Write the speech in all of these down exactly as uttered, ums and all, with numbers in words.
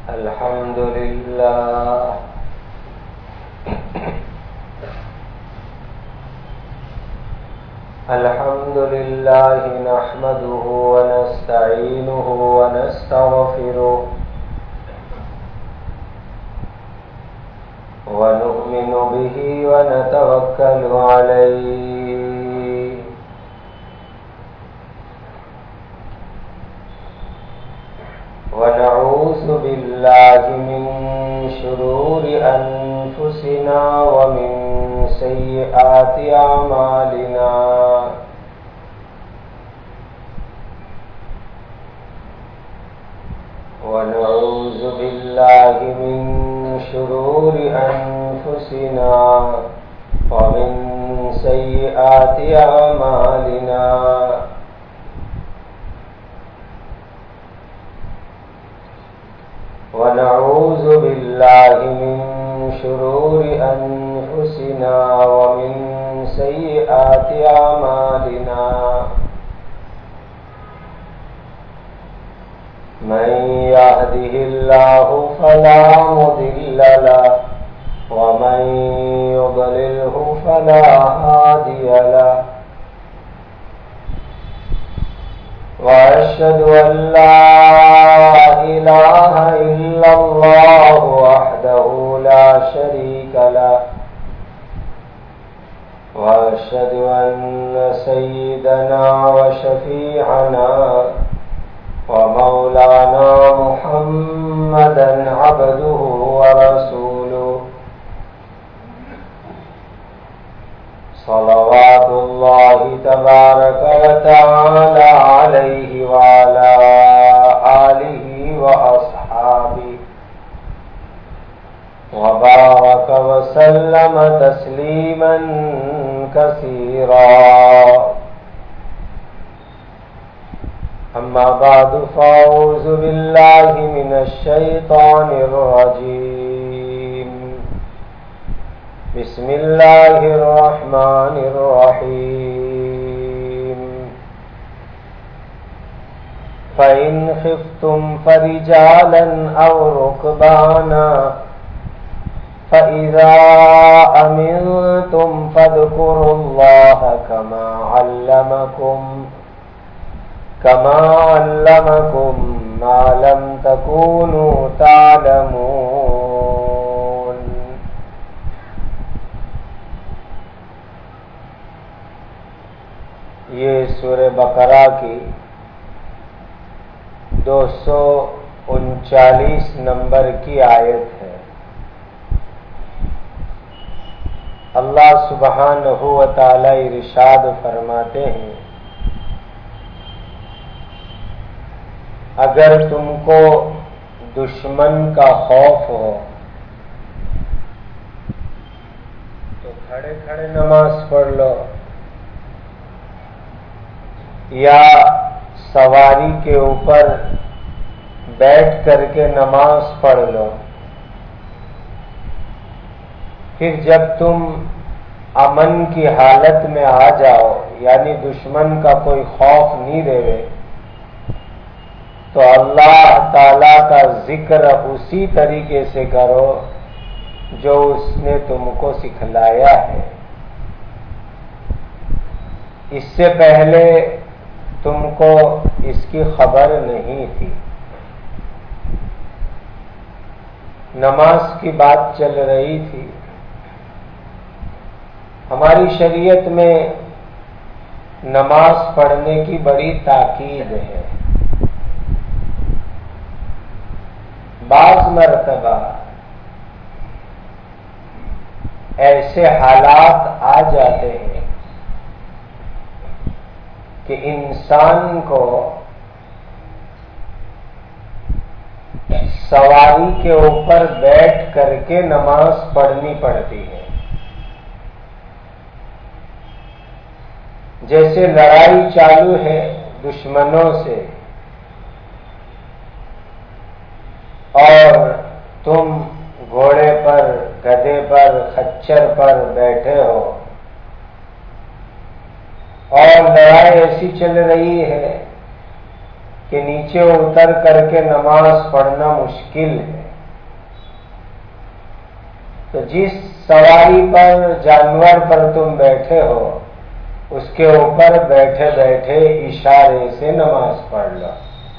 الحمد لله الحمد لله نحمده ونستعينه ونستغفره ونؤمن به ونتوكل عليه ونعوذ بالله من شرور أنفسنا ومن سيئات أعمالنا ونعوذ بالله من شرور أنفسنا ومن سيئات أعمالنا ونعوذ بالله من شرور أنفسنا ومن سيئات أعمالنا من يهده الله فلا مضل له ومن يضلله فلا هادي له وأشهد أن لا إله إلا الله وحده لا شريك له وأشهد أن سيدنا وشفيعنا ومولانا محمدا عبده ورسوله صلوات الله تبارك وتعالى عليه وعلى آله وأصحابه وبارك وسلم تسليما كثيرا أما بعد فأعوذ بالله من الشيطان الرجيم بسم الله الرحمن الرحيم فإن خفتم فرجالا أو ركبانا فإذا أمنتم فاذكروا الله كما علمكم كما علمكم ما لم تكونوا تعلمون یہ سورہ بقرہ کی دو سو انچالیس نمبر کی آیت ہے۔ اللہ سبحانہ و تعالی ارشاد فرماتے ہیں، اگر تم کو دشمن کا خوف ہو تو کھڑے کھڑے نماز پڑھ لو، یا سواری کے اوپر بیٹھ کر کے نماز پڑھ لو۔ پھر جب تم امن کی حالت میں آ جاؤ، یعنی دشمن کا کوئی خوف نہیں رہے، تو اللہ تعالی کا ذکر اسی طریقے سے کرو جو اس نے تم کو سکھلایا ہے۔ اس سے پہلے تم کو اس کی خبر نہیں تھی۔ نماز کی بات چل رہی تھی۔ ہماری شریعت میں نماز پڑھنے کی بڑی تاکید ہے۔ بعض مرتبہ ایسے حالات آ جاتے ہیں کہ انسان کو سواری کے اوپر بیٹھ کر کے نماز پڑھنی پڑتی ہے۔ جیسے لڑائی چالو ہے دشمنوں سے اور تم گھوڑے پر، گدھے پر، خچر پر بیٹھے ہو اور لڑائی ایسی چل رہی ہے کہ نیچے اتر کر کے نماز پڑھنا مشکل ہے، تو جس سواری پر، جانور پر تم بیٹھے ہو، اس کے اوپر بیٹھے بیٹھے اشارے سے نماز پڑھ لو۔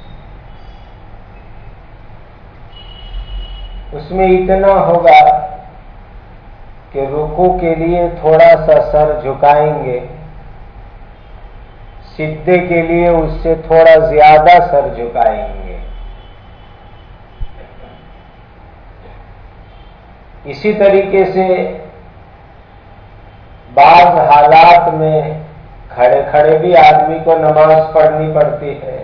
اس میں اتنا ہوگا کہ رکوع کے لیے تھوڑا سا سر جھکائیں گے، سجدے کے لیے اس سے تھوڑا زیادہ سر جھکائیں گے۔ اسی طریقے سے بعض حالات میں کھڑے کھڑے بھی آدمی کو نماز پڑھنی پڑتی ہے۔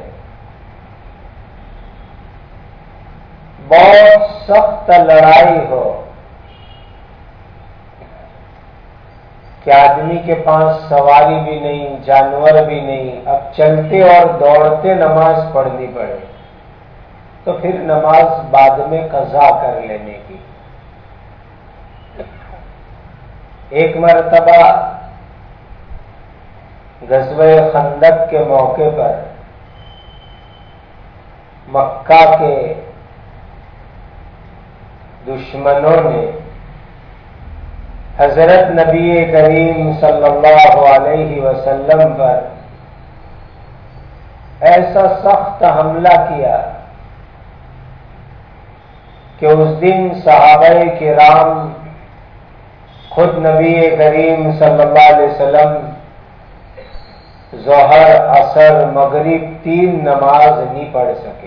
بہت سخت لڑائی ہو کہ آدمی کے پاس سواری بھی نہیں، جانور بھی نہیں، اب چلتے اور دوڑتے نماز پڑھنی پڑے، تو پھر نماز بعد میں قضا کر لینے کی۔ ایک مرتبہ غزوہ خندق کے موقع پر مکہ کے دشمنوں نے حضرت نبی کریم صلی اللہ علیہ وسلم پر ایسا سخت حملہ کیا کہ اس دن صحابہ کرام خود نبی کریم صلی اللہ علیہ وسلم ظہر، عصر، مغرب تین نماز نہیں پڑھ سکے۔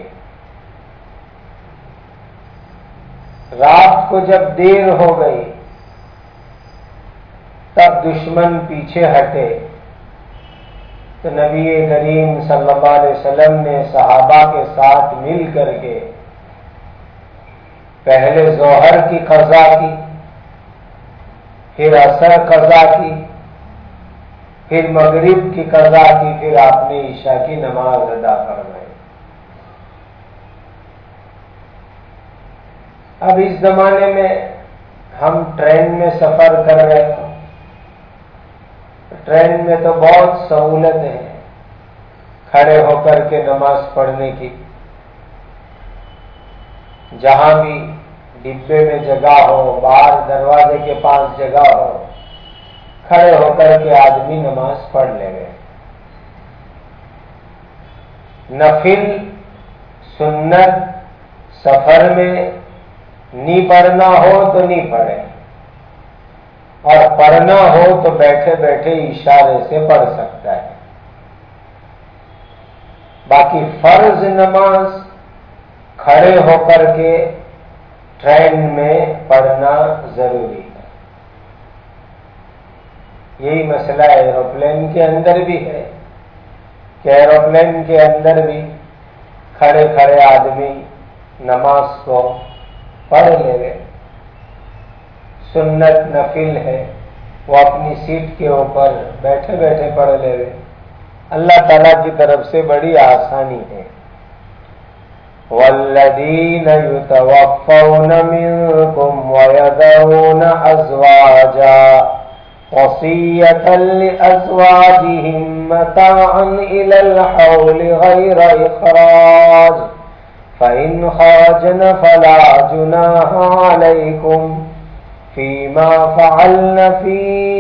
رات کو جب دیر ہو گئی تب دشمن پیچھے ہٹے تو نبی کریم صلی اللہ علیہ وسلم نے صحابہ کے ساتھ مل کر کے پہلے ظہر کی قضا کی، پھر عصر قضا کی، پھر مغرب کی قضا کی، پھر آپ نے عشاء کی نماز ادا فرمائی۔ اب اس زمانے میں ہم ٹرین میں سفر کر رہے ہیں، ٹرین میں تو بہت سہولت ہے کھڑے ہو کر کے نماز پڑھنے کی، جہاں بھی ڈبے میں جگہ ہو، باہر دروازے کے پاس جگہ ہو، کھڑے ہو کر کے آدمی نماز پڑھ لے گئے۔ نفل سنت سفر میں نہیں پڑھنا ہو تو نہیں پڑھے، اور پڑھنا ہو تو بیٹھے بیٹھے اشارے سے پڑھ سکتا ہے۔ باقی فرض نماز کھڑے ہو کر کے ٹرین میں پڑھنا ضروری ہے۔ یہی مسئلہ ایروپلین کے اندر بھی ہے کہ ایروپلین کے اندر بھی کھڑے کھڑے آدمی نماز کو پڑھ لے گئے۔ سنت نفل ہے، وہ اپنی سیٹ کے اوپر بیٹھے بیٹھے پڑھ لے گئے۔ اللہ تعالیٰ کی طرف سے بڑی آسانی ہے۔ والذین یتوفون منکم ویذرون ازواجا وصیۃ لازواجہم متاعا الی الحول غیر اخراج فإن خرجن فلا جناح علیکم فیما فعلن فی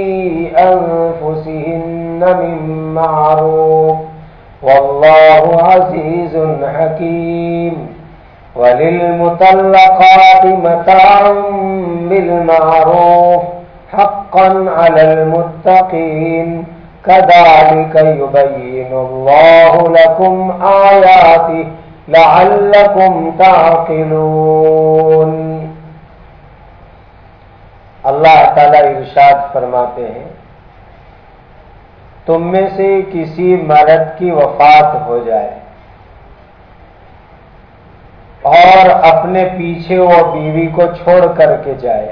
انفسہن من معروف واللہ عزیز حکیم وللمطلقات متاع بالمعروف حقا علی المتقین كذلك يبين الله لكم آياته لعلكم تعقلون۔ اللہ تعالیٰ ارشاد فرماتے ہیں، تم میں سے کسی مرد کی وفات ہو جائے اور اپنے پیچھے وہ بیوی کو چھوڑ کر کے جائے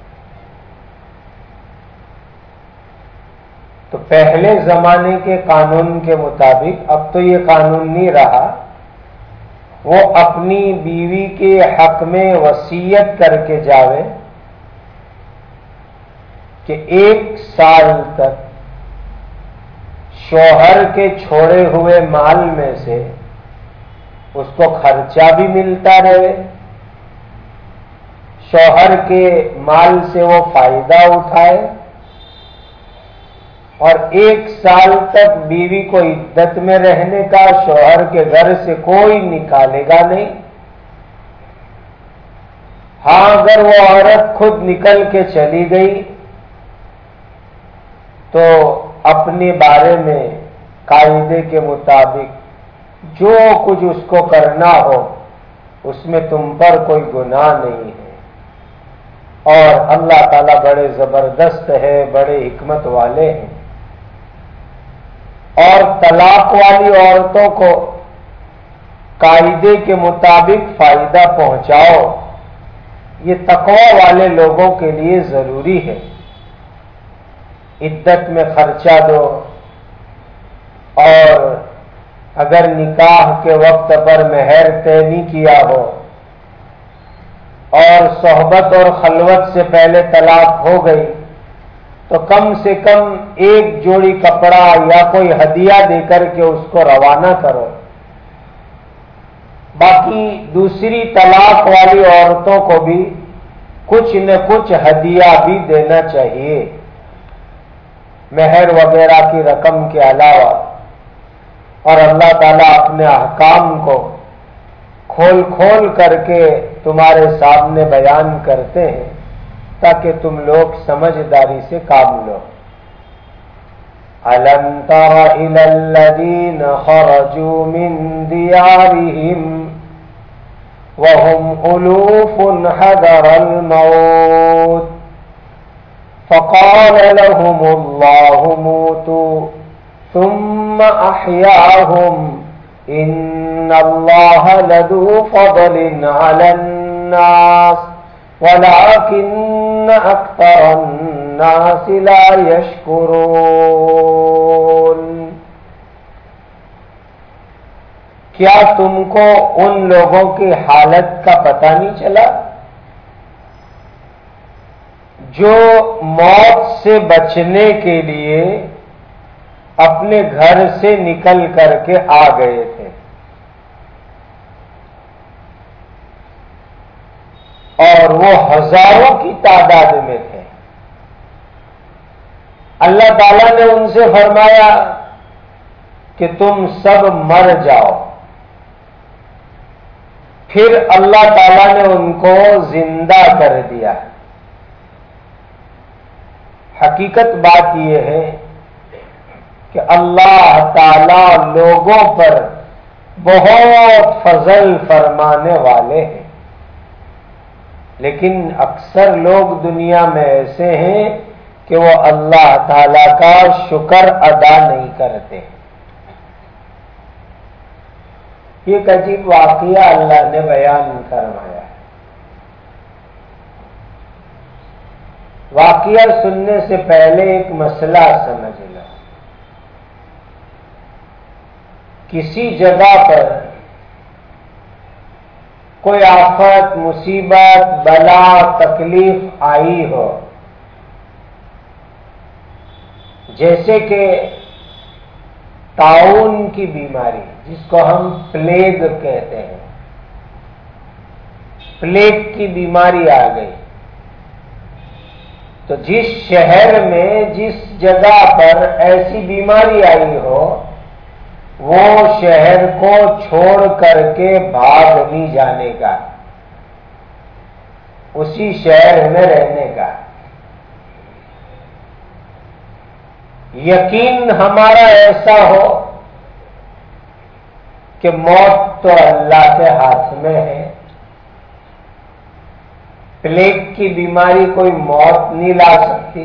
تو پہلے زمانے کے قانون کے مطابق، اب تو یہ قانون نہیں رہا، وہ اپنی بیوی کے حق میں وصیت کر کے جاوے کہ ایک سال تک شوہر کے چھوڑے ہوئے مال میں سے اس کو خرچہ بھی ملتا رہے، شوہر کے مال سے وہ فائدہ اٹھائے، اور ایک سال تک بیوی کو عدت میں رہنے کا شوہر کے گھر سے کوئی نکالے گا نہیں۔ ہاں اگر وہ عورت خود نکل کے چلی گئی تو اپنے بارے میں قاعدے کے مطابق جو کچھ اس کو کرنا ہو اس میں تم پر کوئی گناہ نہیں ہے، اور اللہ تعالیٰ بڑے زبردست ہے، بڑے حکمت والے ہیں۔ اور طلاق والی عورتوں کو قاعدے کے مطابق فائدہ پہنچاؤ، یہ تقوی والے لوگوں کے لیے ضروری ہے۔ عدت میں خرچہ دو، اور اگر نکاح کے وقت پر مہر طے نہیں کیا ہو اور صحبت اور خلوت سے پہلے طلاق ہو گئی تو کم سے کم ایک جوڑی کپڑا یا کوئی ہدیہ دے کر کے اس کو روانہ کرو۔ باقی دوسری طلاق والی عورتوں کو بھی کچھ نہ کچھ ہدیہ بھی دینا چاہیے، مہر وغیرہ کی رقم کے علاوہ۔ اور اللہ تعالیٰ اپنے احکام کو کھول کھول کر کے تمہارے سامنے بیان کرتے ہیں تاکہ تم لوگ سمجھداری سے کام لو۔ أَلَمْ تَرَ إِلَى الَّذِينَ خَرَجُوا مِنْ دِيَارِهِمْ وَهُمْ أُلُوفٌ حَذَرَ الْمَوْتِ فَقَالَ لَهُمُ اللَّهُ مُوتُوا ثُمَّ أَحْيَاهُمْ إِنَّ اللَّهَ لَذُو فَضْلٍ عَلَى النَّاسِ وَلَكِنَّ أَكْثَرَ النَّاسِ لَا يَشْكُرُونَ۔ کیا تم کو ان لوگوں کی حالت کا پتہ نہیں چلا جو موت سے بچنے کے لیے اپنے گھر سے نکل کر کے آ گئے تھے، اور وہ ہزاروں کی تعداد میں تھے۔ اللہ تعالیٰ نے ان سے فرمایا کہ تم سب مر جاؤ، پھر اللہ تعالیٰ نے ان کو زندہ کر دیا۔ حقیقت بات یہ ہے کہ اللہ تعالیٰ لوگوں پر بہت فضل فرمانے والے ہیں، لیکن اکثر لوگ دنیا میں ایسے ہیں کہ وہ اللہ تعالیٰ کا شکر ادا نہیں کرتے۔ یہ ایک عجیب واقعہ اللہ نے بیان فرمایا ہے۔ واقعہ سننے سے پہلے ایک مسئلہ سمجھ لو۔ کسی جگہ پر کوئی آفت، مصیبت، بلا، تکلیف آئی ہو، جیسے کہ طاعون کی بیماری جس کو ہم پلیگ کہتے ہیں، پلیگ کی بیماری آ گئی، تو جس شہر میں جس جگہ پر ایسی بیماری آئی ہو وہ شہر کو چھوڑ کر کے بھاگ نہیں جانے کا، اسی شہر میں رہنے کا۔ یقین ہمارا ایسا ہو کہ موت تو اللہ کے ہاتھ میں ہے، پلیگ کی بیماری کوئی موت نہیں لا سکتی۔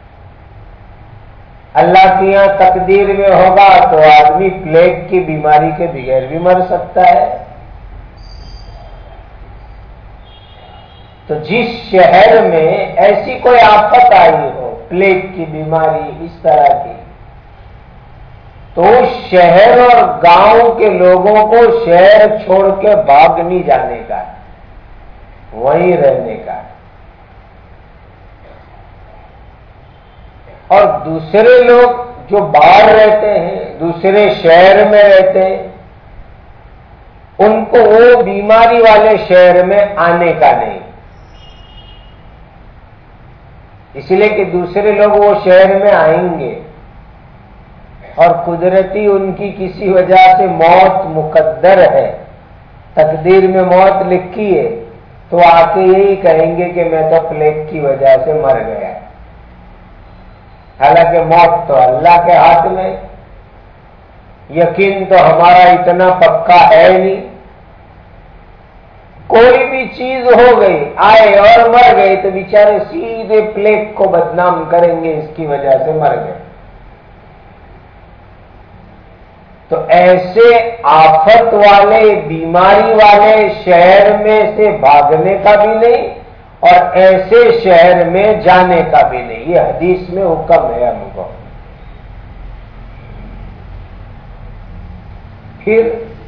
اللہ کی یہاں تقدیر میں ہوگا تو آدمی پلیگ کی بیماری کے بغیر بھی مر سکتا ہے۔ تو جس شہر میں ایسی کوئی آفت آئی ہو، پلیگ کی بیماری اس طرح کی، تو اس شہر اور گاؤں کے لوگوں کو شہر چھوڑ کے بھاگ نہیں جانے کا، وہیں رہنے کا۔ اور دوسرے لوگ جو باہر رہتے ہیں، دوسرے شہر میں رہتے ہیں، ان کو وہ بیماری والے شہر میں آنے کا نہیں، اس لیے کہ دوسرے لوگ وہ شہر میں آئیں گے اور قدرتی ان کی کسی وجہ سے موت مقدر ہے، تقدیر میں موت لکھی ہے، تو آ کے یہی کہیں گے کہ میں تو پلیگ کی وجہ سے مر گیا، حالانکہ موت تو اللہ کے ہاتھ میں، یقین تو ہمارا اتنا پکا ہے نہیں، کوئی بھی چیز ہو گئی آئے اور مر گئے تو بیچارے سیدھے پلیگ کو بدنام کریں گے اس کی وجہ سے مر گئے۔ تو ایسے آفت والے بیماری والے شہر میں سے بھاگنے کا بھی نہیں اور ایسے شہر میں جانے کا بھی نہیں، یہ حدیث میں حکم ہے ہم کو۔ پھر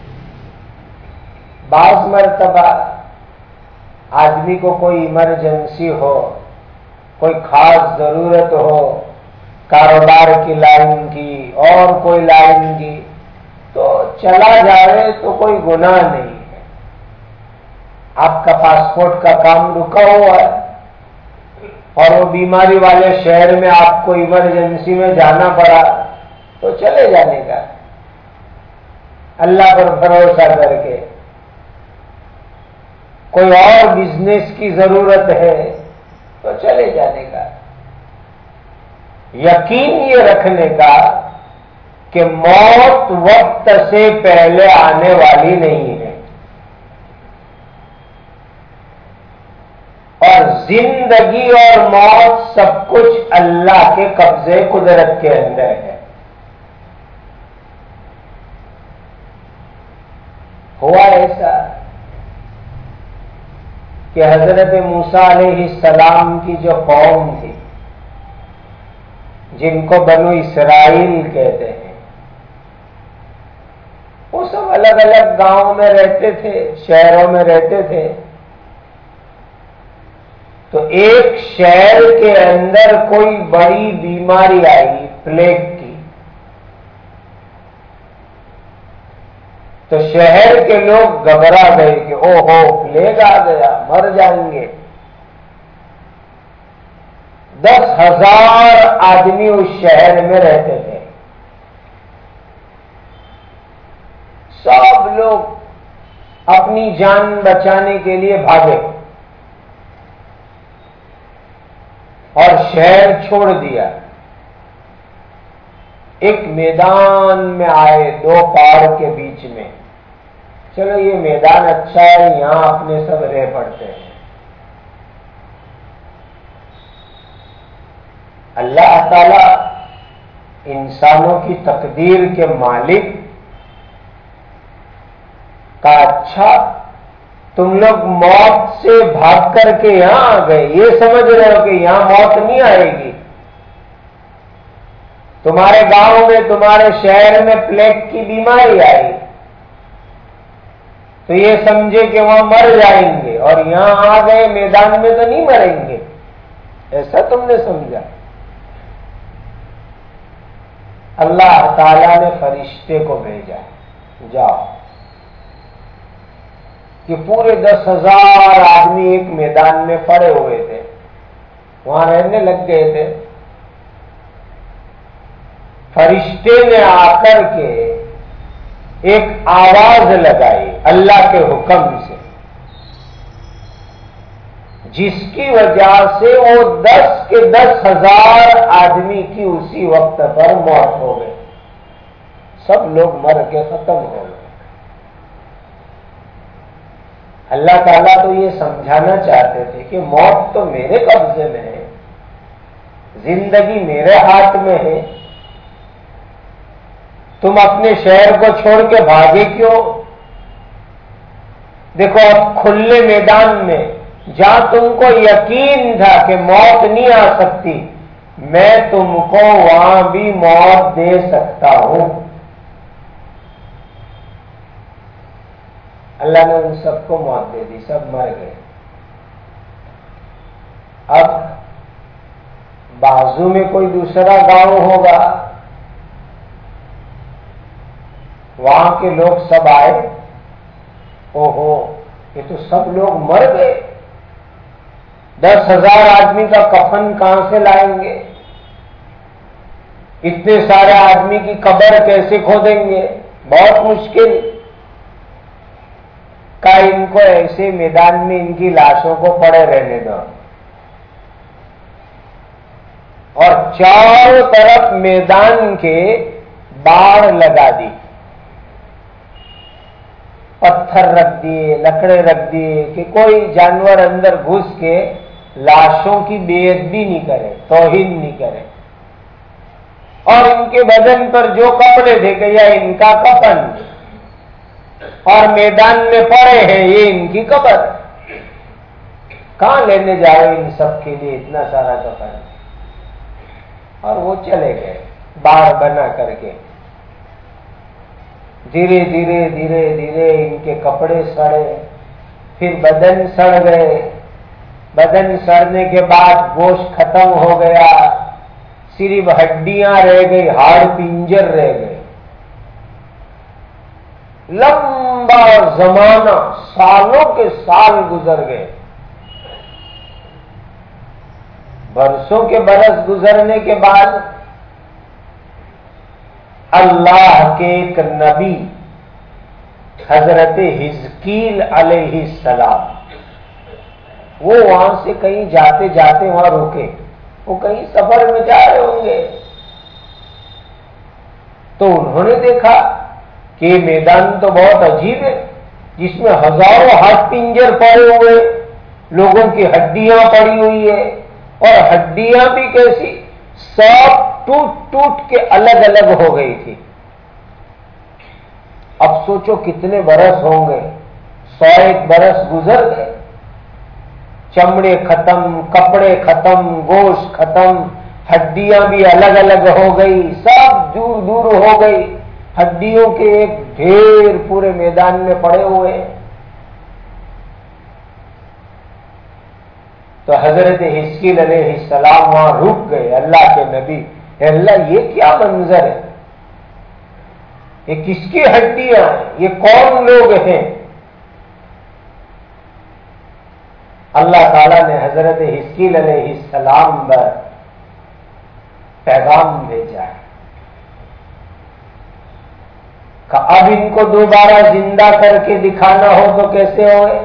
بعض مرتبہ آدمی کو کوئی ایمرجنسی ہو، کوئی خاص ضرورت ہو، کاروبار کی لائن کی اور کوئی لائن کی، تو چلا جائے تو کوئی گناہ نہیں ہے۔ آپ کا پاسپورٹ کا کام رکا ہوا ہے اور وہ بیماری والے شہر میں آپ کو ایمرجنسی میں جانا پڑا تو چلے جانے کا، اللہ پر بھروسہ کر کے۔ کوئی اور بزنس کی ضرورت ہے تو چلے جانے کا، یقین یہ رکھنے کا کہ موت وقت سے پہلے آنے والی نہیں ہے، اور زندگی اور موت سب کچھ اللہ کے قبضے قدرت کے اندر ہے۔ ہوا ایسا کہ حضرت موسیٰ علیہ السلام کی جو قوم تھی، جن کو بنو اسرائیل کہتے ہیں، وہ سب الگ الگ گاؤں میں رہتے تھے، شہروں میں رہتے تھے۔ تو ایک شہر کے اندر کوئی بڑی بیماری آئی پلیگ کی، تو شہر کے لوگ گھبرا گئے کہ او ہو پلیگ آ گیا، مر جائیں گے۔ دس ہزار آدمی اس شہر میں رہتے تھے، سب لوگ اپنی جان بچانے کے لیے بھاگے اور شہر چھوڑ دیا۔ ایک میدان میں آئے، دو پہاڑ کے بیچ میں، چلو یہ میدان اچھا ہے، یہاں اپنے سب رہ پڑتے ہیں۔ اللہ تعالی انسانوں کی تقدیر کے مالک کا اچھا تم لوگ موت سے بھاگ کر کے یہاں آ گئے، یہ سمجھ رہے ہو کہ یہاں موت نہیں آئے گی۔ تمہارے گاؤں میں، تمہارے شہر میں پلیگ کی بیماری آئی تو یہ سمجھے کہ وہاں مر جائیں گے، اور یہاں آ گئے میدان میں تو نہیں مریں گے، ایسا تم نے سمجھا۔ اللہ تعالیٰ نے فرشتے کو بھیجا، جاؤ، کہ پورے دس ہزار آدمی ایک میدان میں پڑے ہوئے تھے، وہاں رہنے لگ گئے تھے۔ فرشتے نے آ کر کے ایک آواز لگائی اللہ کے حکم سے، جس کی وجہ سے وہ دس کے دس ہزار آدمی کی اسی وقت پر موت ہو گئی، سب لوگ مر کے ختم ہو گئے۔ اللہ تعالیٰ تو یہ سمجھانا چاہتے تھے کہ موت تو میرے قبضے میں ہے، زندگی میرے ہاتھ میں ہے، تم اپنے شہر کو چھوڑ کے بھاگے کیوں؟ دیکھو اب کھلے میدان میں جہاں تم کو یقین تھا کہ موت نہیں آ سکتی، میں تم کو وہاں بھی موت دے سکتا ہوں۔ اللہ نے ان سب کو موت دے دی، سب مر گئے۔ اب بازو میں کوئی دوسرا گاؤں ہوگا، وہاں کے لوگ سب آئے اوہو یہ تو سب لوگ مر گئے، دس ہزار آدمی کا کفن کہاں سے لائیں گے؟ اتنے سارے آدمی کی قبر کیسے کھودیں گے؟ بہت مشکل۔ کا ان کو ایسے میدان میں ان کی لاشوں کو پڑے رہنے دو، اور چاروں طرف میدان کے باڑ لگا دی، پتھر رکھ دیے، لکڑے رکھ دیے کہ کوئی جانور اندر گھس کے لاشوں کی بے ادبی نہیں کرے، توہین نہیں کرے، اور ان کے بدن پر جو کپڑے تھے کہ یہ ان کا کفن اور میدان میں پڑے ہیں یہ ان کی قبر، کہاں لینے جا رہے ان سب کے لیے اتنا سارا کفن؟ اور وہ چلے گئے باڑ بنا کر کے۔ دھیرے دھیرے دھیرے دھیرے ان کے کپڑے سڑے، پھر بدن سڑ گئے، بدن سڑنے کے بعد گوشت ختم ہو گیا، صرف ہڈیاں رہ گئی، ہاڑ پنجر رہ گئے۔ لمبا زمانہ، سالوں کے سال گزر گئے، برسوں کے برس گزرنے کے بعد اللہ کے ایک نبی حضرت حزقیل علیہ السلام وہ وہاں سے کہیں جاتے جاتے وہاں رکے، وہ کہیں سفر میں جا رہے ہوں گے، تو انہوں نے دیکھا کہ یہ میدان تو بہت عجیب ہے، جس میں ہزاروں ہاتھ پنجر پڑے ہوئے، لوگوں کی ہڈیاں پڑی ہوئی ہے، اور ہڈیاں بھی کیسی، سب ٹوٹ ٹوٹ کے الگ الگ ہو گئی تھی۔ اب سوچو کتنے برس ہوں گے، سو ایک برس گزر گئے، چمڑے ختم، کپڑے ختم، گوشت ختم، ہڈیاں بھی الگ الگ ہو گئی، سب دور دور ہو گئی، ہڈیوں کے ایک ڈھیر پورے میدان میں پڑے ہوئے۔ تو حضرت حزقیل علیہ السلام وہاں رک گئے، اللہ کے نبی، اے اللہ یہ کیا منظر ہے، یہ کس کی ہڈیاں ہیں، یہ کون لوگ ہیں؟ اللہ تعالیٰ نے حضرت حزقیل علیہ السلام پر پیغام بھیجا ہے کہ اب ان کو دوبارہ زندہ کر کے دکھانا ہو تو کیسے ہوئے؟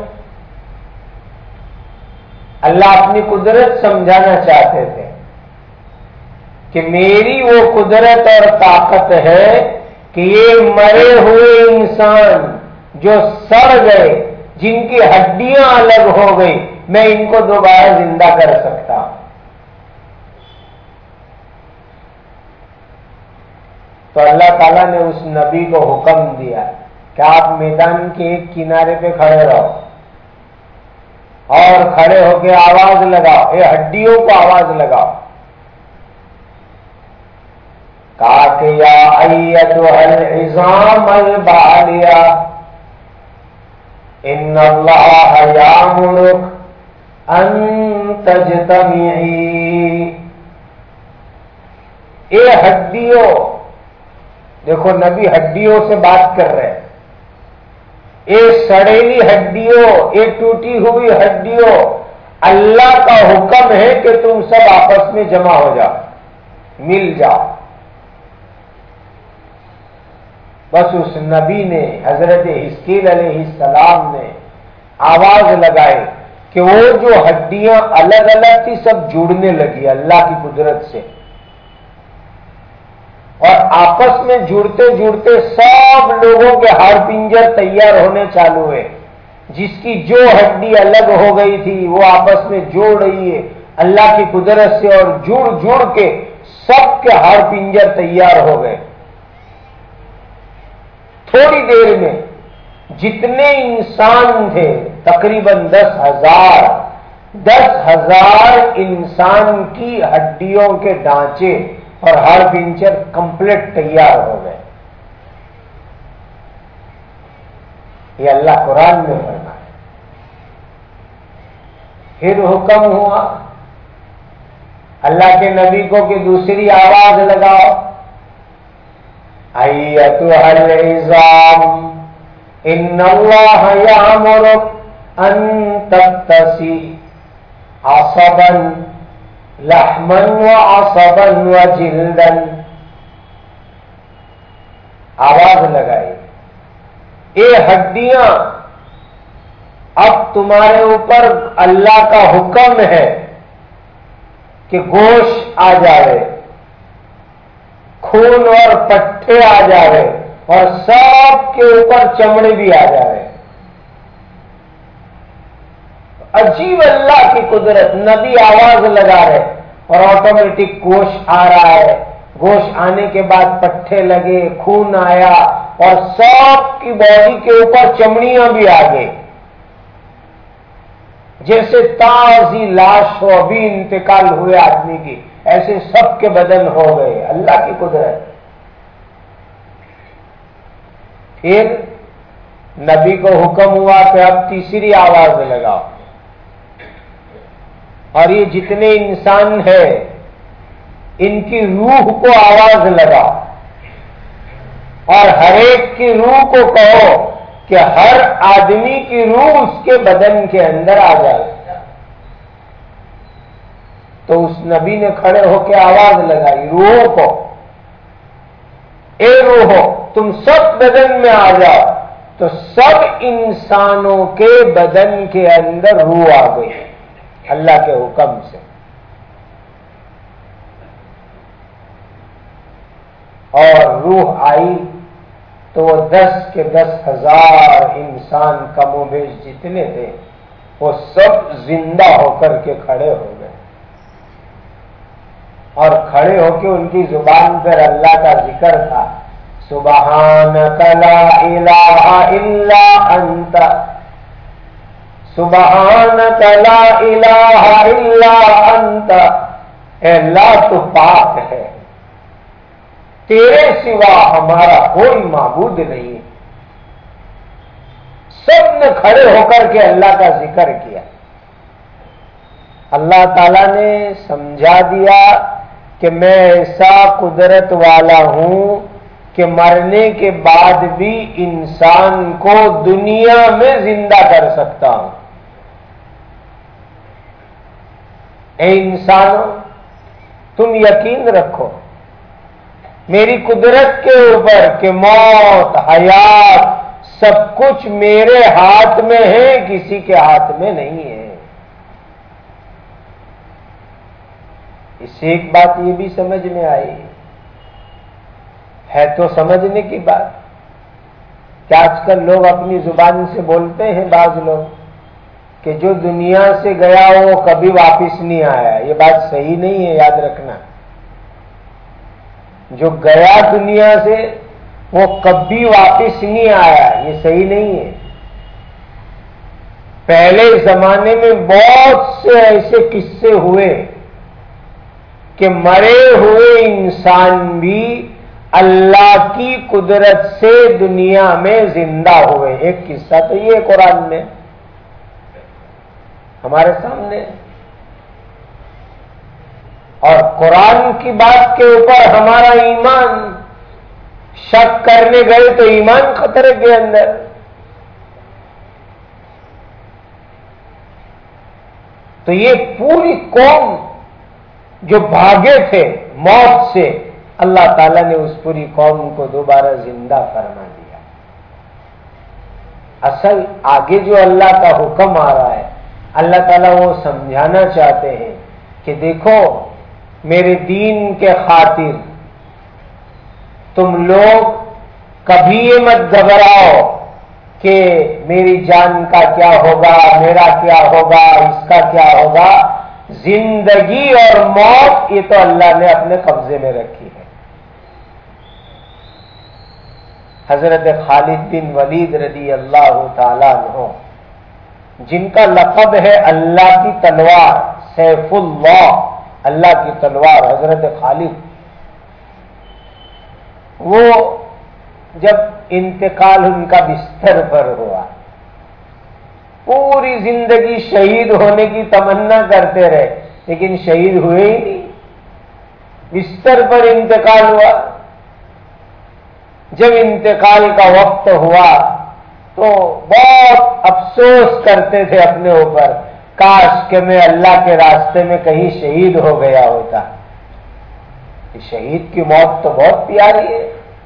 اللہ اپنی قدرت سمجھانا چاہتے تھے کہ میری وہ قدرت اور طاقت ہے کہ یہ مرے ہوئے انسان جو سڑ گئے، جن کی ہڈیاں الگ ہو گئی، میں ان کو دوبارہ زندہ کر سکتا ہوں۔ تو اللہ تعالیٰ نے اس نبی کو حکم دیا کہ آپ میدان کے ایک کنارے پہ کھڑے رہو اور کھڑے ہو کے آواز لگاؤ، اے ہڈیوں کو آواز لگاؤ، کہا کہ یا ایتھا العظام البالیہ ان اللہ یامرک ان تجتمعی، اے ہڈیوں، دیکھو نبی ہڈیوں سے بات کر رہے ہیں، اے سڑیلی ہڈیوں، اے ٹوٹی ہوئی ہڈیوں، اللہ کا حکم ہے کہ تم سب آپس میں جمع ہو جاؤ، مل جاؤ۔ بس اس نبی نے، حضرت حزقیل علیہ السلام نے آواز لگائی کہ وہ جو ہڈیاں الگ الگ تھی سب جڑنے لگی اللہ کی قدرت سے، اور آپس میں جڑتے جڑتے سب لوگوں کے ہاڑ پنجر تیار ہونے چالو ہوئے، جس کی جو ہڈی الگ ہو گئی تھی وہ آپس میں جوڑ رہی ہے اللہ کی قدرت سے، اور جڑ جڑ کے سب کے ہاڑ پنجر تیار ہو گئے۔ تھوڑی دیر میں جتنے انسان تھے تقریباً دس ہزار دس ہزار انسان کی ہڈیوں کے ڈھانچے اور ہاڑ پنجر کمپلیٹ تیار ہو گئے۔ یہ اللہ قرآن میں فرمایا۔ پھر حکم ہوا اللہ کے نبی کو کہ دوسری آواز لگاؤ، ایتھا العظام ان اللہ یامر ان تبتسی عصبا لحما وعصبا وجلدا. آواز لگائی، اے ہڈیاں، اب تمہارے اوپر اللہ کا حکم ہے کہ گوشت آ جائے، خون اور پٹھے آ جائے، اور سب کے اوپر چمڑے بھی آ جائے. عجیب اللہ کی قدرت. نبی آواز لگا رہے اور آٹومیٹک گوشت آ رہا ہے. گوشت آنے کے بعد پٹھے لگے، خون آیا، اور سب کی باڈی کے اوپر چمڑیاں بھی آ گئی، جیسے تازی لاش ہو، ابھی انتقال ہوئے آدمی کی، ایسے سب کے بدن ہو گئے. اللہ کی قدرت. پھر نبی کو حکم ہوا کہ اب تیسری آواز لگاؤ، اور یہ جتنے انسان ہیں ان کی روح کو آواز لگاؤ، اور ہر ایک کی روح کو کہو کہ ہر آدمی کی روح اس کے بدن کے اندر آ جائے. تو اس نبی نے کھڑے ہو کے آواز لگائی روحوں کو، اے روحو تم سب بدن میں آ جاؤ. تو سب انسانوں کے بدن کے اندر روح آ گئی اللہ کے حکم سے. اور روح آئی تو وہ دس کے دس ہزار انسان کم و بیش جتنے تھے وہ سب زندہ ہو کر کے کھڑے ہو گئے، اور کھڑے ہو کے ان کی زبان پر اللہ کا ذکر تھا. سبحانک لا الہ الا انت، سبحانک لا الہ الا انت، اے اللہ تو پاک ہے، تیرے سوا ہمارا کوئی معبود نہیں. سب نے کھڑے ہو کر کے اللہ کا ذکر کیا. اللہ تعالیٰ نے سمجھا دیا کہ میں ایسا قدرت والا ہوں کہ مرنے کے بعد بھی انسان کو دنیا میں زندہ کر سکتا ہوں. اے انسانوں، تم یقین رکھو میری قدرت کے اوپر کہ موت، حیات، سب کچھ میرے ہاتھ میں ہے، کسی کے ہاتھ میں نہیں ہے. اس سے ایک بات یہ بھی سمجھ میں آئی ہے، تو سمجھنے کی بات کہ آج کل لوگ اپنی زبان سے بولتے ہیں، بعض لوگ، کہ جو دنیا سے گیا وہ کبھی واپس نہیں آیا. یہ بات صحیح نہیں ہے، یاد رکھنا. جو گیا دنیا سے وہ کبھی واپس نہیں آیا، یہ صحیح نہیں ہے. پہلے زمانے میں بہت سے ایسے قصے ہوئے کہ مرے ہوئے انسان بھی اللہ کی قدرت سے دنیا میں زندہ ہوئے. ایک قصہ تو یہ قرآن میں ہمارے سامنے، اور قرآن کی بات کے اوپر ہمارا ایمان شک کرنے گئے تو ایمان خطرے کے اندر. تو یہ پوری قوم جو بھاگے تھے موت سے، اللہ تعالیٰ نے اس پوری قوم کو دوبارہ زندہ فرما دیا. اصل آگے جو اللہ کا حکم آ رہا ہے، اللہ تعالیٰ وہ سمجھانا چاہتے ہیں کہ دیکھو میرے دین کے خاطر تم لوگ کبھی یہ مت گھبراؤ کہ میری جان کا کیا ہوگا، میرا کیا ہوگا، اس کا کیا ہوگا. زندگی اور موت یہ تو اللہ نے اپنے قبضے میں رکھی ہے. حضرت خالد بن ولید رضی اللہ تعالیٰ عنہ، جن کا لقب ہے اللہ کی تلوار، سیف اللہ، اللہ کی تلوار، حضرت خالد، وہ جب انتقال ان کا بستر پر ہوا، پوری زندگی شہید ہونے کی تمنا کرتے رہے لیکن شہید ہوئے ہی نہیں. بستر پر انتقال ہوا. جب انتقال کا وقت ہوا تو بہت افسوس کرتے تھے اپنے اوپر، کاش کہ میں اللہ کے راستے میں کہیں شہید ہو گیا ہوتا۔ شہید کی موت تو بہت پیاری ہے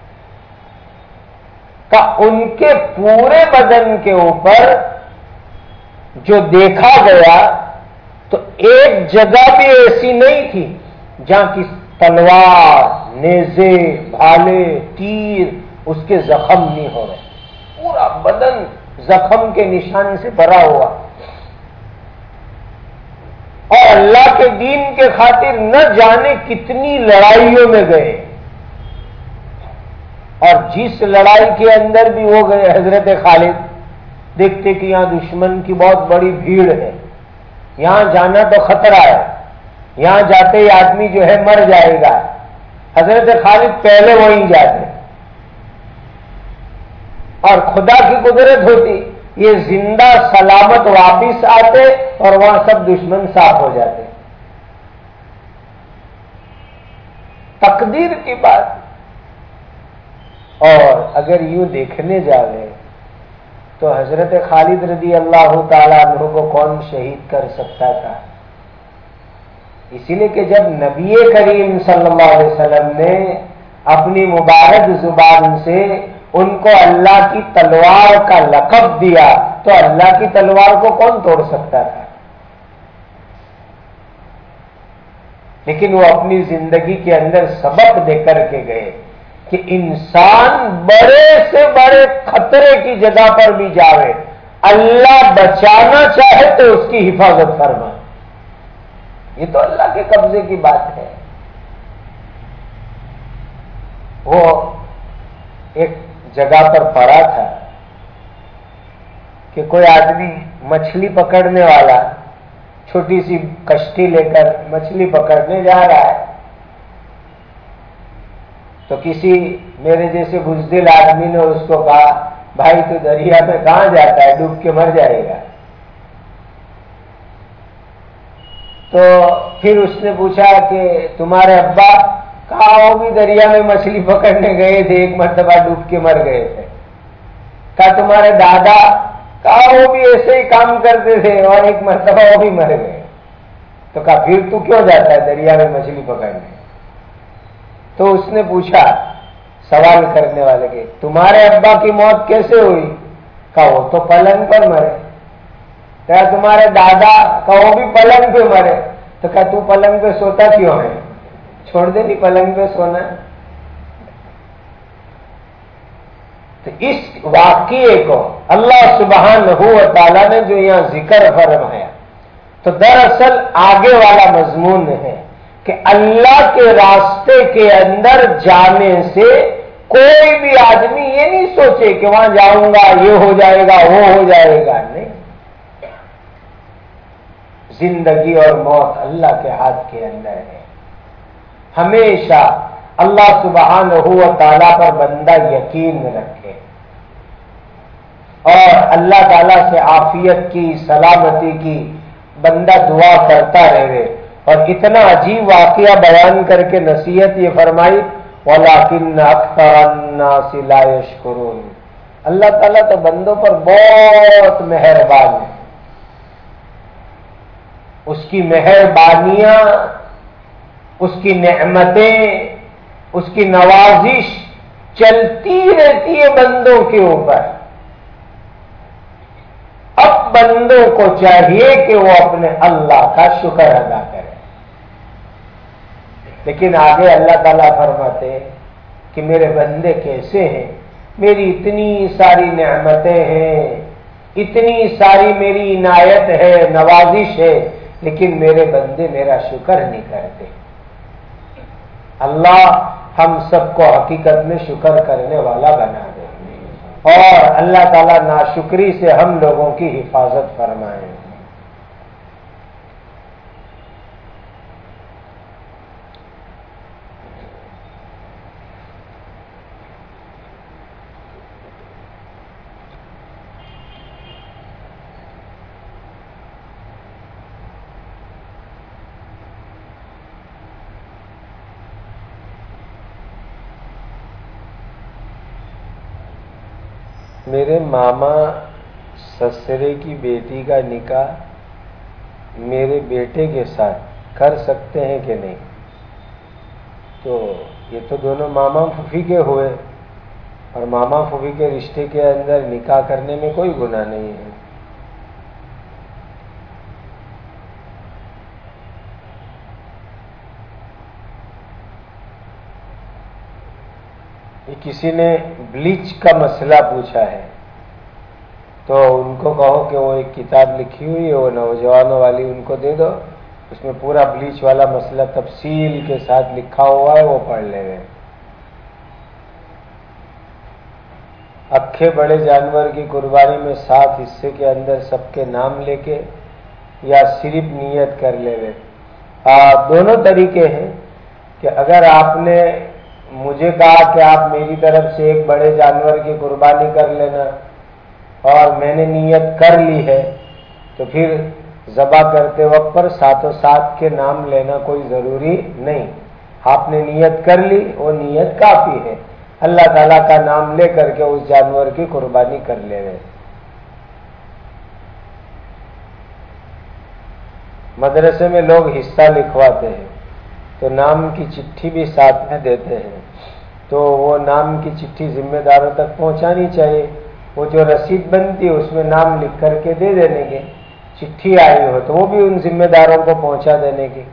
کہ ان کے پورے بدن کے اوپر جو دیکھا گیا تو ایک جگہ بھی ایسی نہیں تھی جہاں کی تلوار، نیزے، بھالے، تیر اس کے زخم نہیں ہو رہے، پورا بدن زخم کے نشان سے بھرا ہوا، اور اللہ کے دین کے خاطر نہ جانے کتنی لڑائیوں میں گئے، اور جس لڑائی کے اندر بھی وہ گئے حضرت خالد، دیکھتے کہ یہاں دشمن کی بہت بڑی بھیڑ ہے، یہاں جانا تو خطرہ ہے، یہاں جاتے ہی آدمی جو ہے مر جائے گا، حضرت خالد پہلے وہیں جاتے، اور خدا کی قدرت ہوتی یہ زندہ سلامت واپس آتے اور وہاں سب دشمن صاف ہو جاتے۔ تقدیر کی بات۔ اور اگر یوں دیکھنے جاوے تو حضرت خالد رضی اللہ تعالیٰ عنہ کو کون شہید کر سکتا تھا؟ اسی لیے کہ جب نبی کریم صلی اللہ علیہ وسلم نے اپنی مبارک زبان سے ان کو اللہ کی تلوار کا لقب دیا تو اللہ کی تلوار کو کون توڑ سکتا تھا؟ لیکن وہ اپنی زندگی کے اندر سبق دے کر کے گئے کہ انسان بڑے سے بڑے خطرے کی جگہ پر بھی جاوے، اللہ بچانا چاہے تو اس کی حفاظت فرمائے، یہ تو اللہ کے قبضے کی بات ہے۔ وہ ایک جگہ پر پڑا تھا کہ کوئی آدمی مچھلی پکڑنے والا چھوٹی سی کشتی لے کر مچھلی پکڑنے جا رہا ہے، تو کسی میرے جیسے بزدل آدمی نے اس کو کہا بھائی تو دریا میں کہاں جاتا ہے، ڈوب کے مر جائے گا۔ تو پھر اس نے پوچھا کہ تمہارے ابا؟ کہا وہ بھی دریا میں مچھلی پکڑنے گئے تھے، ایک مرتبہ ڈوب کے مر گئے تھے۔ کہا تمہارے دادا؟ کہا وہ بھی ایسے ہی کام کرتے تھے اور ایک مرتبہ وہ بھی مر گئے۔ تو کہا پھر تو کیوں جاتا ہے دریا میں مچھلی پکڑنے؟ تو اس نے پوچھا سوال کرنے والے کے تمہارے ابا کی موت کیسے ہوئی؟ کہا وہ تو پلنگ پر مرے۔ کہا تمہارے دادا؟ کہا وہ بھی پلنگ پہ مرے۔ تو کہا تو پلنگ پہ سوتا کیوں ہے؟ چھوڑ دے نہیں پلنگ پہ سونا۔ تو اس واقعے کو اللہ سبحانہ و تعالیٰ نے جو یہاں ذکر فرمایا تو دراصل آگے والا مضمون ہے کہ اللہ کے راستے کے اندر جانے سے کوئی بھی آدمی یہ نہیں سوچے کہ وہاں جاؤں گا یہ ہو جائے گا وہ ہو جائے گا، نہیں، زندگی اور موت اللہ کے ہاتھ کے اندر ہے۔ ہمیشہ اللہ سبحانہ و تعالیٰ پر بندہ یقین رکھے اور اللہ تعالیٰ سے عافیت کی، سلامتی کی بندہ دعا کرتا رہے۔ اور اتنا عجیب واقعہ بیان کر کے نصیحت یہ فرمائی وَلَٰكِنَّ أَكْثَرَ النَّاسِ لَا يَشْكُرُونَ، اللہ تعالیٰ تو بندوں پر بہت مہربان ہے، اس کی مہربانیاں، اس کی نعمتیں، اس کی نوازش چلتی رہتی ہے بندوں کے اوپر۔ اب بندوں کو چاہیے کہ وہ اپنے اللہ کا شکر ادا کرے، لیکن آگے اللہ تعالیٰ فرماتے کہ میرے بندے کیسے ہیں، میری اتنی ساری نعمتیں ہیں، اتنی ساری میری عنایت ہے، نوازش ہے، لیکن میرے بندے میرا شکر نہیں کرتے۔ اللہ ہم سب کو حقیقت میں شکر کرنے والا بنا دے اور اللہ تعالیٰ ناشکری سے ہم لوگوں کی حفاظت فرمائے۔ میرے ماما سسرے کی بیٹی کا نکاح میرے بیٹے کے ساتھ کر سکتے ہیں کہ نہیں؟ تو یہ تو دونوں ماما پھوپھی کے ہوئے، اور ماما پھوپھی کے رشتے کے اندر نکاح کرنے میں کوئی گناہ نہیں ہے۔ کسی نے بلیچ کا مسئلہ پوچھا ہے، تو ان کو کہو کہ وہ ایک کتاب لکھی ہوئی ہے، وہ نوجوانوں والی ان کو دے دو، اس میں پورا بلیچ والا مسئلہ تفصیل کے ساتھ لکھا ہوا ہے، وہ پڑھ لے گئے۔ اکھے بڑے جانور کی قربانی میں سات حصے کے اندر سب کے نام لے کے یا صرف نیت کر لے گئے؟ دونوں طریقے ہیں کہ اگر آپ نے مجھے کہا کہ آپ میری طرف سے ایک بڑے جانور کی قربانی کر لینا اور میں نے نیت کر لی ہے، تو پھر ذبح کرتے وقت پر ساتوں سات کے نام لینا کوئی ضروری نہیں۔ آپ نے نیت کر لی، وہ نیت کافی ہے، اللہ تعالیٰ کا نام لے کر کے اس جانور کی قربانی کر لے گئے۔ مدرسے میں لوگ حصہ لکھواتے ہیں تو نام کی چٹھی بھی ساتھ میں دیتے ہیں، تو وہ نام کی چٹھی ذمہ داروں تک پہنچانی چاہیے۔ وہ جو رسید بنتی ہے اس میں نام لکھ کر کے دے دینے کے، چٹھی آئی ہو تو وہ بھی ان ذمہ داروں کو پہنچا دینے کی۔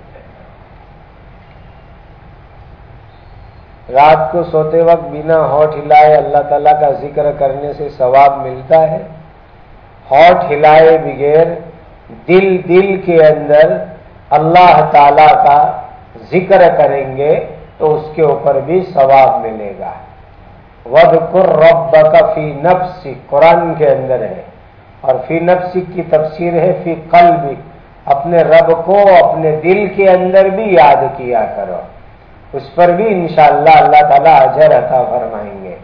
رات کو سوتے وقت بنا ہونٹ ہلائے اللہ تعالیٰ کا ذکر کرنے سے ثواب ملتا ہے۔ ہونٹ ہلائے بغیر دل دل کے اندر اللہ تعالیٰ کا ذکر کریں گے تو اس کے اوپر بھی ثواب ملے گا۔ وَاذْكُرْ رَبَّكَ فِي نَفْسِكَ قرآن کے اندر ہے، اور فی نفسک کی تفسیر ہے فی قلبک، اپنے رب کو اپنے دل کے اندر بھی یاد کیا کرو، اس پر بھی انشاءاللہ اللہ تعالیٰ اجر عطا فرمائیں گے۔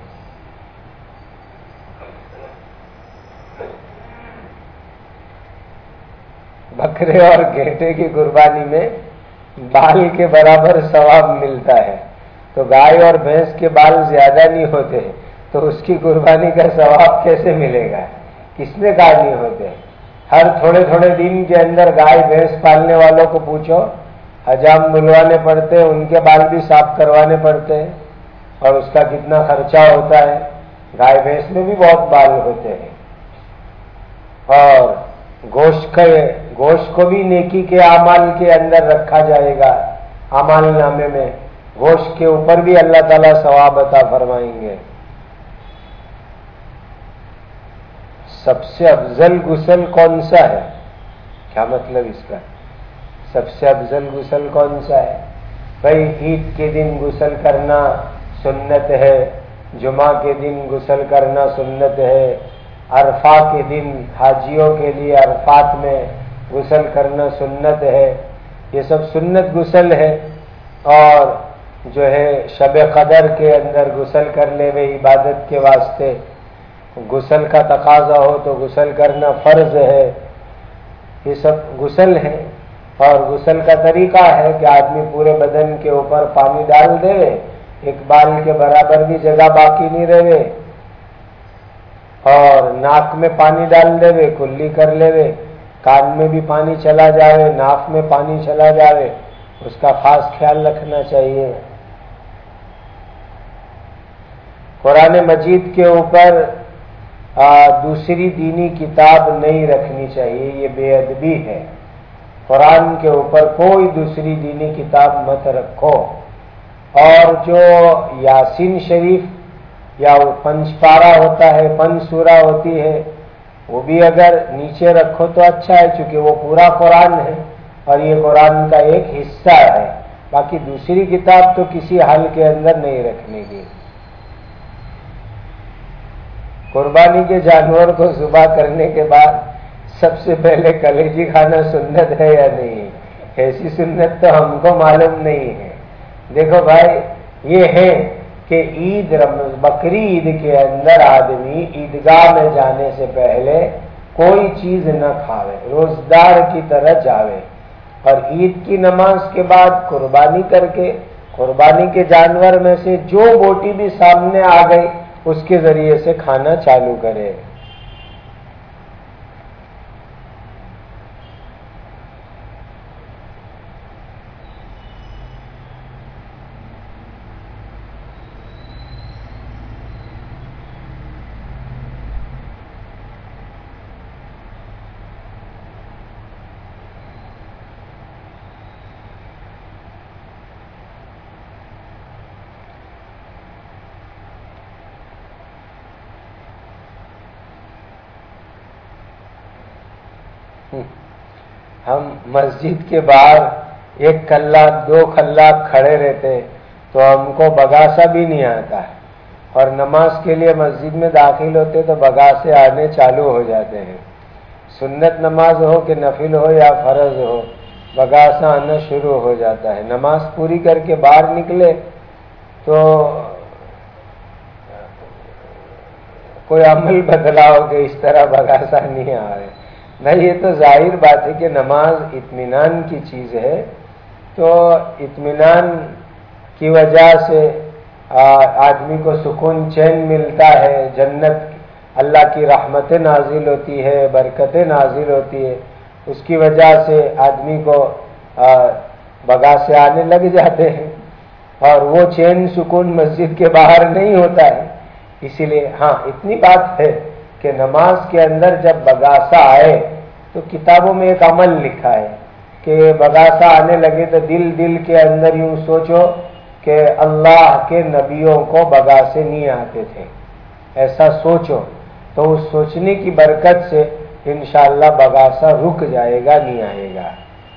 بکرے اور گھیٹے کی قربانی میں بال کے برابر ثواب ملتا ہے، تو گائے اور بھینس کے بال زیادہ نہیں ہوتے تو اس کی قربانی کا ثواب کیسے ملے گا؟ کس نے کہا نہیں ہوتے؟ ہر تھوڑے تھوڑے دن کے اندر گائے بھینس پالنے والوں کو پوچھو، حجام بلوانے پڑتے ہیں، ان کے بال بھی صاف کروانے پڑتے ہیں، اور اس کا کتنا خرچہ ہوتا ہے۔ گائے بھینس میں بھی بہت بال ہوتے ہیں۔ اور گوشت کا گوشت کو بھی نیکی کے اعمال کے اندر رکھا جائے گا، اعمال نامے میں گوشت کے اوپر بھی اللہ تعالیٰ ثواب عطا فرمائیں گے۔ سب سے افضل غسل کون سا ہے؟ کیا مطلب اس کا؟ سب سے افضل غسل کون سا ہے؟ بھائی عید کے دن غسل کرنا سنت ہے، جمعہ کے دن غسل کرنا سنت ہے، عرفہ کے دن حاجیوں کے لیے عرفات میں غسل کرنا سنت ہے، یہ سب سنت غسل ہے۔ اور جو ہے شب قدر کے اندر غسل کر لے وے عبادت کے واسطے، غسل کا تقاضا ہو تو غسل کرنا فرض ہے، یہ سب غسل ہے۔ اور غسل کا طریقہ ہے کہ آدمی پورے بدن کے اوپر پانی ڈال دے، ایک بال کے برابر بھی جگہ باقی نہیں رہے، اور ناک میں پانی ڈال دے وے، کلی کر لے وے، کان میں بھی پانی چلا جاوے، ناک میں پانی چلا جاوے، اس کا خاص خیال رکھنا چاہیے۔ قرآن مجید کے اوپر دوسری دینی کتاب نہیں رکھنی چاہیے، یہ بے ادبی ہے۔ قرآن کے اوپر کوئی دوسری دینی کتاب مت رکھو۔ اور جو یاسین شریف یا وہ پنچ پارا ہوتا ہے، پنچ سورہ ہوتی ہے، وہ بھی اگر نیچے رکھو تو اچھا ہے، چونکہ وہ پورا قرآن ہے اور یہ قرآن کا ایک حصہ ہے۔ باقی دوسری کتاب تو کسی حال کے اندر نہیں رکھنے کی۔ قربانی کے جانور کو ذبح کرنے کے بعد سب سے پہلے کلیجی کھانا سنت ہے یا نہیں؟ ایسی سنت تو ہم کو معلوم نہیں ہے۔ دیکھو بھائی، یہ ہے کہ عید بقری عید کے اندر آدمی عیدگاہ میں جانے سے پہلے کوئی چیز نہ کھاوے، روزدار کی طرح جاوے، اور عید کی نماز کے بعد قربانی کر کے قربانی کے جانور میں سے جو بوٹی بھی سامنے آ گئی اس کے ذریعے سے کھانا چالو کرے۔ ہم مسجد کے باہر ایک کلاک دو کلاک کھڑے رہتے تو ہم کو بگاسا بھی نہیں آتا ہے، اور نماز کے لیے مسجد میں داخل ہوتے تو بگاسے آنے چالو ہو جاتے ہیں۔ سنت نماز ہو کہ نفل ہو یا فرض ہو، بگاسا آنا شروع ہو جاتا ہے۔ نماز پوری کر کے باہر نکلے تو کوئی عمل بدلا ہو کہ اس طرح بگاسا نہیں آ رہے۔ نہیں، یہ تو ظاہر بات ہے کہ نماز اطمینان کی چیز ہے، تو اطمینان کی وجہ سے آدمی کو سکون چین ملتا ہے، جنت اللہ کی رحمتیں نازل ہوتی ہے، برکتیں نازل ہوتی ہے، اس کی وجہ سے آدمی کو بگاسے آنے لگ جاتے ہیں، اور وہ چین سکون مسجد کے باہر نہیں ہوتا ہے۔ اسی لیے ہاں اتنی بات ہے کہ نماز کے اندر جب بگاسا آئے تو کتابوں میں ایک عمل لکھا ہے کہ بگاسا آنے لگے تو دل دل کے اندر یوں سوچو کہ اللہ کے نبیوں کو بگاسے نہیں آتے تھے، ایسا سوچو، تو اس سوچنے کی برکت سے انشاءاللہ بگاسا رک جائے گا، نہیں آئے گا۔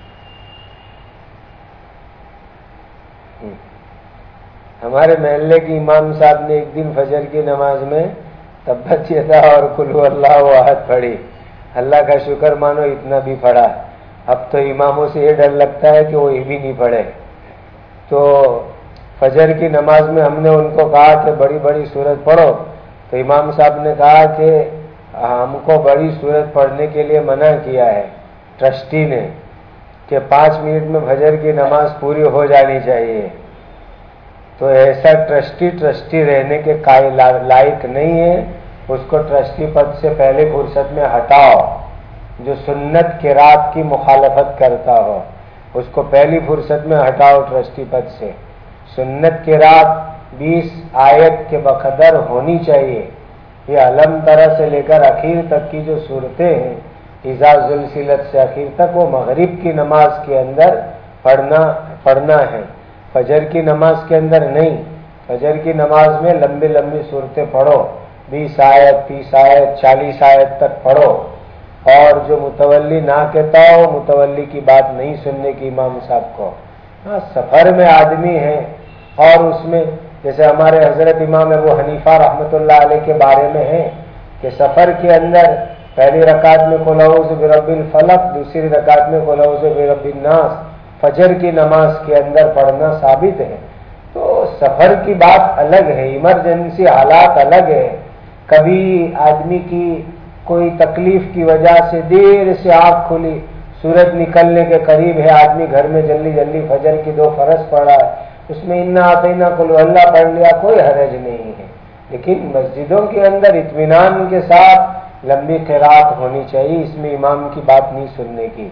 ہمارے محلے کے امام صاحب نے ایک دن فجر کی نماز میں تبت یدا اور قل هو اللہ احد پڑھی۔ اللہ کا شکر مانو اتنا بھی پڑھا۔ اب تو اماموں سے یہ ڈر لگتا ہے کہ وہ یہ بھی نہیں پڑھے۔ تو فجر کی نماز میں ہم نے ان کو کہا کہ بڑی بڑی سورت پڑھو، تو امام صاحب نے کہا کہ ہم کو بڑی سورت پڑھنے کے لیے منع کیا ہے ٹرسٹی نے، کہ پانچ منٹ میں فجر کی نماز پوری ہو جانی چاہیے۔ تو ایسا ٹرسٹی ٹرسٹی رہنے کے قائل لائق نہیں ہے، اس کو ٹرسٹی پد سے پہلے فرصت میں ہٹاؤ۔ جو سنت قرات کی مخالفت کرتا ہو اس کو پہلی فرصت میں ہٹاؤ ٹرسٹی پد سے۔ سنت قرات بیس آیت کے بقدر ہونی چاہیے۔ یہ علم طرح سے لے کر اخیر تک کی جو صورتیں ہیں، اذا زلزلت سے اخیر تک، وہ مغرب کی نماز کے اندر پڑھنا پڑھنا ہے، فجر کی نماز کے اندر نہیں۔ فجر کی نماز میں لمبی لمبی صورتیں پڑھو، بیس آیت تیس آیت چالیس آیت تک پڑھو، اور جو متولی نہ کہتا ہو متولی کی بات نہیں سننے کی امام صاحب کو۔ ہاں سفر میں آدمی ہے، اور اس میں جیسے ہمارے حضرت امام ابو حنیفہ رحمۃ اللہ علیہ کے بارے میں ہے کہ سفر کے اندر پہلی رکعت میں قل اعوذ برب الفلق، دوسری رکعت میں قل اعوذ برب الناس فجر کی نماز کے اندر پڑھنا ثابت ہے۔ تو سفر کی بات الگ ہے، ایمرجنسی حالات الگ ہے۔ کبھی آدمی کی کوئی تکلیف کی وجہ سے دیر سے آنکھ کھلی، سورج نکلنے کے قریب ہے، آدمی گھر میں جلدی جلدی فجر کی دو فرض پڑھا ہے، اس میں انا اعطینا قل اللہ پڑھ لیا، کوئی حرج نہیں ہے۔ لیکن مسجدوں کے اندر اطمینان کے ساتھ لمبی قرات ہونی چاہیے، اس میں امام کی بات نہیں سننے کی۔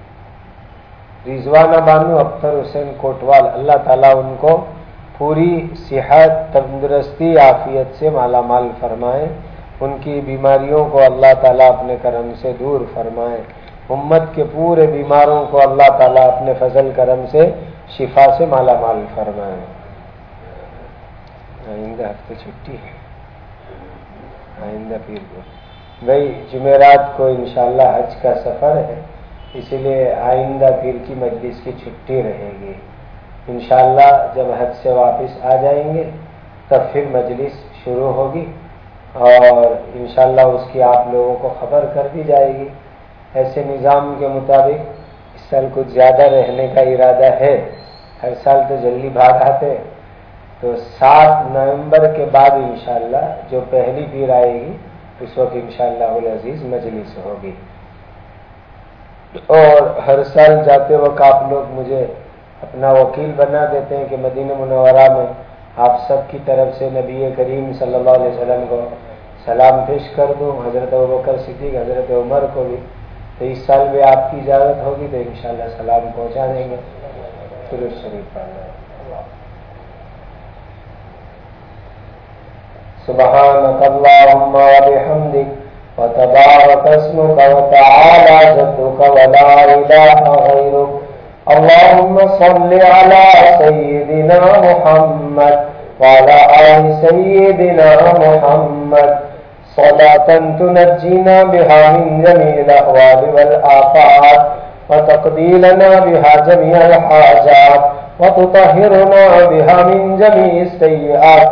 رضوانہ بانو اختر حسین کوٹوال، اللہ تعالیٰ ان کو پوری صحت تندرستی عافیت سے مالا مال فرمائے، ان کی بیماریوں کو اللہ تعالیٰ اپنے کرم سے دور فرمائے، امت کے پورے بیماروں کو اللہ تعالیٰ اپنے فضل کرم سے شفا سے مالا مال فرمائے۔ آئندہ ہفتے چھٹی ہے، آئندہ پیر کو بھائی جمعرات کو انشاءاللہ حج کا سفر ہے، اسی لیے آئندہ پیر کی مجلس کی چھٹی رہے گی۔ انشاءاللہ جب حج سے واپس آ جائیں گے تب پھر مجلس شروع ہوگی، اور انشاءاللہ اس کی آپ لوگوں کو خبر کر دی جائے گی۔ ایسے نظام کے مطابق اس سال کچھ زیادہ رہنے کا ارادہ ہے، ہر سال تو جلدی بھاگ آتے، تو سات نومبر کے بعد انشاءاللہ جو پہلی پیر آئے گی اس وقت انشاءاللہ العزیز مجلس ہوگی۔ اور ہر سال جاتے وقت آپ لوگ مجھے اپنا وکیل بنا دیتے ہیں کہ مدینہ منورہ میں آپ سب کی طرف سے نبی کریم صلی اللہ علیہ وسلم کو سلام پیش کر دوں، حضرت ابوبکر صدیق، حضرت عمر کو بھی۔ تو اس سال بھی آپ کی اجازت ہوگی تو انشاءاللہ سلام پہنچا دیں گے۔ درود شریف پڑھنا۔ سبحانک اللہم وبحمدک وتبارک اسمک وتعالی جدک ولا الہ غیرک۔ اللهم صل على سيدنا محمد وعلى آل سيدنا محمد صلاة تنجينا بها من جميع الأهوال والآفات وتقضي لنا بها جميع الحاجات وتطهرنا بها من جميع السيئات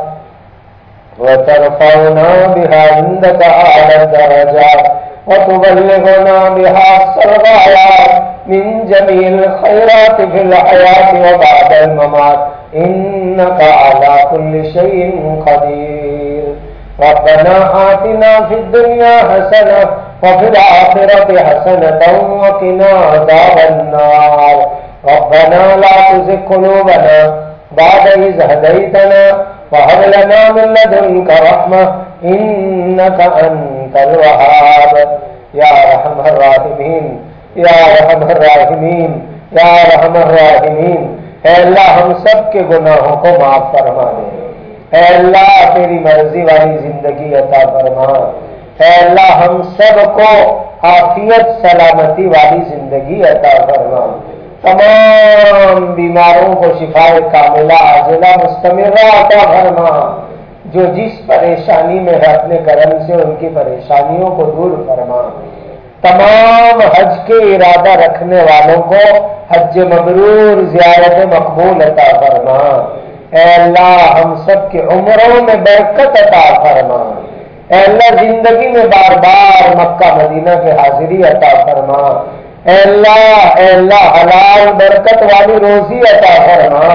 وترفعنا بها عندك أعلى الدرجات وتبلغنا بها الغايات من جميع الخيرات في الحياة وبعد الممات إنك على كل شيء قدير۔ ربنا آتنا في الدنيا حسنة وفي الآخرة حسنة وقنا عذاب النار۔ ربنا لا تزغ قلوبنا بعد إذ هديتنا وهب لنا من لدنك رحمة إنك أنت الوهاب۔ یا ارحم الراحمین، یا ارحم الراحمین، یا ارحم الراحمین۔ اے اللہ ہم سب کے گناہوں کو معاف فرما دے۔ اے اللہ تیری مرضی والی زندگی عطا فرما۔ اے اللہ ہم سب کو عافیت سلامتی والی زندگی عطا فرما۔ تمام بیماروں کو شفاء کاملہ عاجلہ مستمرہ عطا فرما۔ جو جس پریشانی میں ہے اپنے کرم سے ان کی پریشانیوں کو دور فرما۔ تمام حج کے ارادہ رکھنے والوں کو حج مبرور زیارت مقبول عطا فرما۔ اے اللہ ہم سب کی عمروں میں برکت عطا فرما۔ اے اللہ زندگی میں بار بار مکہ مدینہ کے حاضری عطا فرما۔ اے اللہ اے اللہ حلال برکت والی روزی عطا فرما۔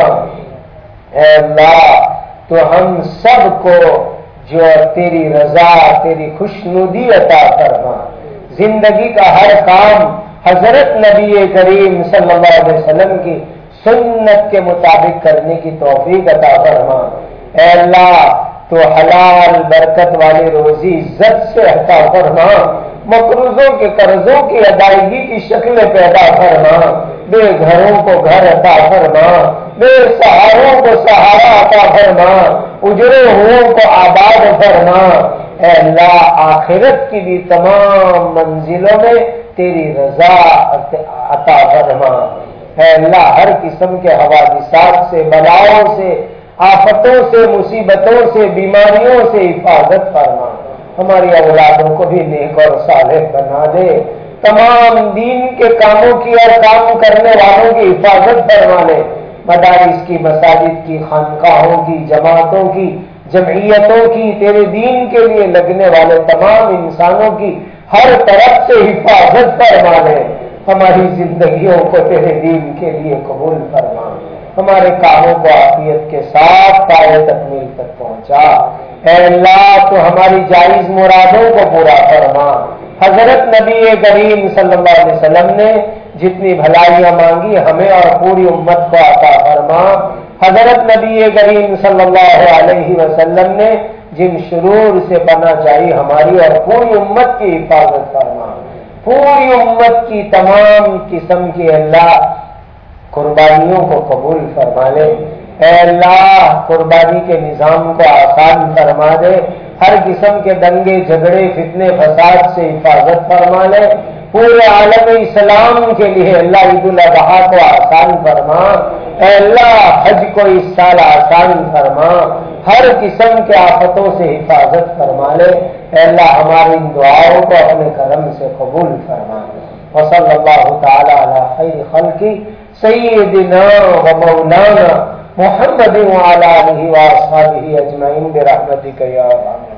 اے اللہ تو ہم سب کو جو تیری رضا تیری خوشنودی عطا فرما۔ زندگی کا ہر کام حضرت نبی کریم صلی اللہ علیہ وسلم کی سنت کے مطابق کرنے کی توفیق عطا فرما۔ اے اللہ تو حلال برکت والی روزی عزت سے عطا فرما۔ مقروضوں کے قرضوں کی ادائیگی کی شکلیں پیدا فرما۔ بے گھروں کو گھر عطا فرما، بے سہاروں کو سہارا عطا فرما، اجڑے ہوئوں کو آباد فرما۔ اے اللہ آخرت کی بھی تمام منزلوں میں تیری رضا عطا فرما۔ اے اللہ ہر قسم کے حوادثات سے، بلاؤں سے، آفتوں سے، مصیبتوں سے، بیماریوں سے حفاظت فرما۔ ہماری اولادوں کو بھی نیک اور صالح بنا دے۔ تمام دین کے کاموں کی اور کام کرنے والوں کی حفاظت فرما لے۔ مدارس کی، مساجد کی، خانقاہوں کی، جماعتوں کی، جمعیتوں کی، تیرے دین کے لیے لگنے والے تمام انسانوں کی ہر طرف سے حفاظت فرما لے۔ ہماری زندگیوں کو تیرے دین کے لیے قبول فرما۔ ہمارے کاموں کو عافیت کے ساتھ پائے تکمیل تک پہنچا۔ اے اللہ تو ہماری جائز مرادوں کو پورا فرما۔ حضرت نبی کریم صلی اللہ علیہ وسلم نے جتنی بھلائیاں مانگی ہمیں اور پوری امت کو عطا فرما۔ حضرت نبی کریم صلی اللہ علیہ وسلم نے جن شرور سے پناہ چاہی ہماری اور پوری امت کی حفاظت فرما۔ پوری امت کی تمام قسم کی اللہ قربانیوں کو قبول فرما لے۔ اے اللہ قربانی کے نظام کو آسان فرما دے۔ ہر قسم کے دنگے جھگڑے فتنے فساد سے حفاظت فرما لے۔ پورے عالم اسلام کے لیے اللہ عید الاضحیٰ کو آسان فرما۔ اے اللہ حج کو اس سال آسان فرما۔ ہر قسم کے آفتوں سے حفاظت فرما لے۔ اے اللہ ہماری ان دعاؤں کو اپنے کرم سے قبول فرما۔ وصلی اللہ تعالی علی خیر خلقی سیدنا و مولانا محمد وعلی آلہ واصحابہ اجمعین برحمتک یا ارحم